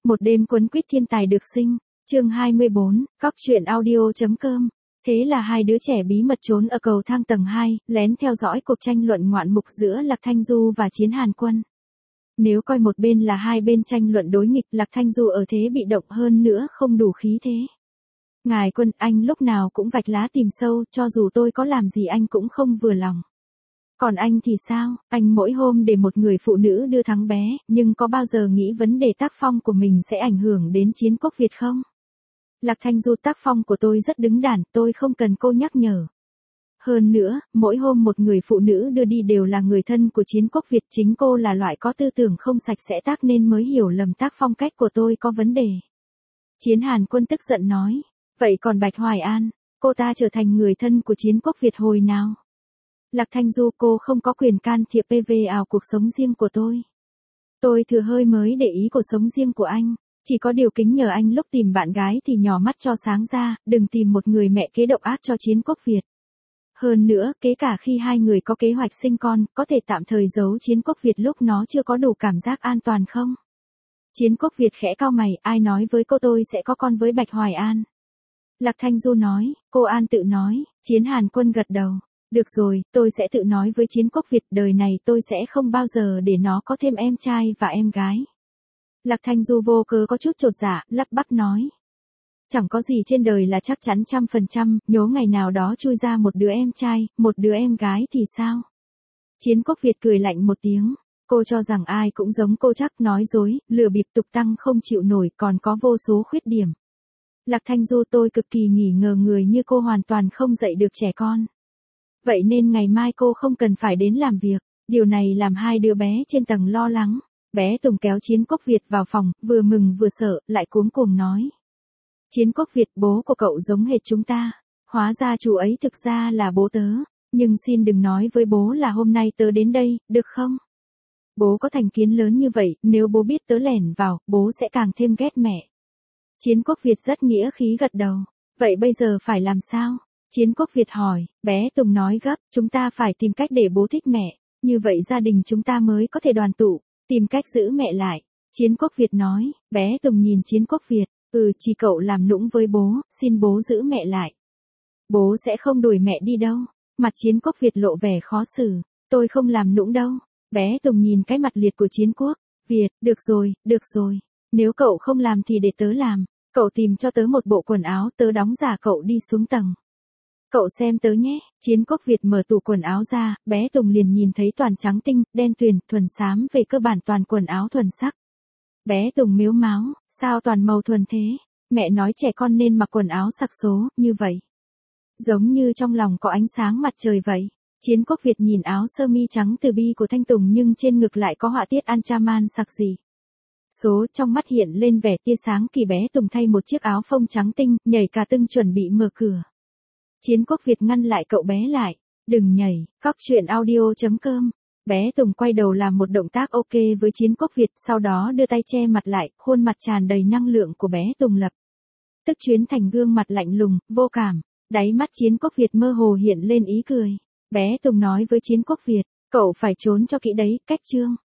Một đêm quấn quýt thiên tài được sinh. Chương 24, Cóc truyện audio.com. Thế là hai đứa trẻ bí mật trốn ở cầu thang tầng 2, lén theo dõi cuộc tranh luận ngoạn mục giữa Lạc Thanh Du và Chiến Hàn Quân. Nếu coi một bên là hai bên tranh luận đối nghịch, Lạc Thanh Du ở thế bị động hơn nữa không đủ khí thế. Ngài Quân, anh lúc nào cũng vạch lá tìm sâu, cho dù tôi có làm gì anh cũng không vừa lòng. Còn anh thì sao, anh mỗi hôm để một người phụ nữ đưa thắng bé, nhưng có bao giờ nghĩ vấn đề tác phong của mình sẽ ảnh hưởng đến chiến quốc Việt không? Lạc Thanh Du, tác phong của tôi rất đứng đắn, tôi không cần cô nhắc nhở. Hơn nữa, mỗi hôm một người phụ nữ đưa đi đều là người thân của chiến quốc Việt, chính cô là loại có tư tưởng không sạch sẽ tác nên mới hiểu lầm tác phong cách của tôi có vấn đề. Chiến Hàn Quân tức giận nói, vậy còn Bạch Hoài An, cô ta trở thành người thân của chiến quốc Việt hồi nào? Lạc Thanh Du, cô không có quyền can thiệp vào cuộc sống riêng của tôi. Tôi thừa hơi mới để ý cuộc sống riêng của anh, chỉ có điều kính nhờ anh lúc tìm bạn gái thì nhỏ mắt cho sáng ra, đừng tìm một người mẹ kế độc ác cho chiến quốc Việt. Hơn nữa, kể cả khi hai người có kế hoạch sinh con, có thể tạm thời giấu chiến quốc Việt lúc nó chưa có đủ cảm giác an toàn không? Chiến quốc Việt khẽ cau mày, ai nói với cô tôi sẽ có con với Bạch Hoài An? Lạc Thanh Du nói, cô An tự nói. Chiến Hàn Quân gật đầu. Được rồi, tôi sẽ tự nói với chiến quốc Việt, đời này tôi sẽ không bao giờ để nó có thêm em trai và em gái. Lạc Thanh Du vô cớ có chút chột dạ, lắp bắp nói. Chẳng có gì trên đời là chắc chắn 100%, nhớ ngày nào đó chui ra một đứa em trai, một đứa em gái thì sao? Chiến quốc Việt cười lạnh một tiếng. Cô cho rằng ai cũng giống cô chắc, nói dối, lừa bịp tục tăng không chịu nổi, còn có vô số khuyết điểm. Lạc Thanh Du, tôi cực kỳ nghi ngờ người như cô hoàn toàn không dạy được trẻ con. Vậy nên ngày mai cô không cần phải đến làm việc. Điều này làm hai đứa bé trên tầng lo lắng. Bé Tùng kéo chiến quốc Việt vào phòng, vừa mừng vừa sợ, lại cuống cuồng nói. Chiến quốc Việt, bố của cậu giống hệt chúng ta. Hóa ra chú ấy thực ra là bố tớ. Nhưng xin đừng nói với bố là hôm nay tớ đến đây, được không? Bố có thành kiến lớn như vậy, nếu bố biết tớ lẻn vào, bố sẽ càng thêm ghét mẹ. Chiến quốc Việt rất nghĩa khí gật đầu. Vậy bây giờ phải làm sao? Chiến quốc Việt hỏi. Bé Tùng nói gấp, chúng ta phải tìm cách để bố thích mẹ, như vậy gia đình chúng ta mới có thể đoàn tụ, tìm cách giữ mẹ lại. Chiến quốc Việt nói. Bé Tùng nhìn Chiến quốc Việt, chỉ cậu làm nũng với bố, xin bố giữ mẹ lại. Bố sẽ không đuổi mẹ đi đâu. Mặt Chiến quốc Việt lộ vẻ khó xử. Tôi không làm nũng đâu. Bé Tùng nhìn cái mặt liệt của Chiến quốc Việt, được rồi. Nếu cậu không làm thì để tớ làm. Cậu tìm cho tớ một bộ quần áo, tớ đóng giả cậu đi xuống tầng. Cậu xem tớ nhé. Chiến quốc Việt mở tủ quần áo ra, bé Tùng liền nhìn thấy toàn trắng tinh, đen tuyền, thuần xám, về cơ bản toàn quần áo thuần sắc. Bé Tùng mếu máo, sao toàn màu thuần thế? Mẹ nói trẻ con nên mặc quần áo sặc số, như vậy. Giống như trong lòng có ánh sáng mặt trời vậy. Chiến quốc Việt nhìn áo sơ mi trắng từ bi của Thanh Tùng nhưng trên ngực lại có họa tiết Anchaman sặc gì. Số trong mắt hiện lên vẻ tia sáng kỳ, bé Tùng thay một chiếc áo phông trắng tinh, nhảy cả tưng chuẩn bị mở cửa. Chiến quốc Việt ngăn lại cậu bé lại. Đừng nhảy, Cóc truyện audio.com. Bé Tùng quay đầu làm một động tác ok với Chiến quốc Việt, sau đó đưa tay che mặt lại, khuôn mặt tràn đầy năng lượng của bé Tùng lập tức chuyển thành gương mặt lạnh lùng, vô cảm. Đáy mắt Chiến quốc Việt mơ hồ hiện lên ý cười. Bé Tùng nói với Chiến quốc Việt, cậu phải trốn cho kỹ đấy, cách chương.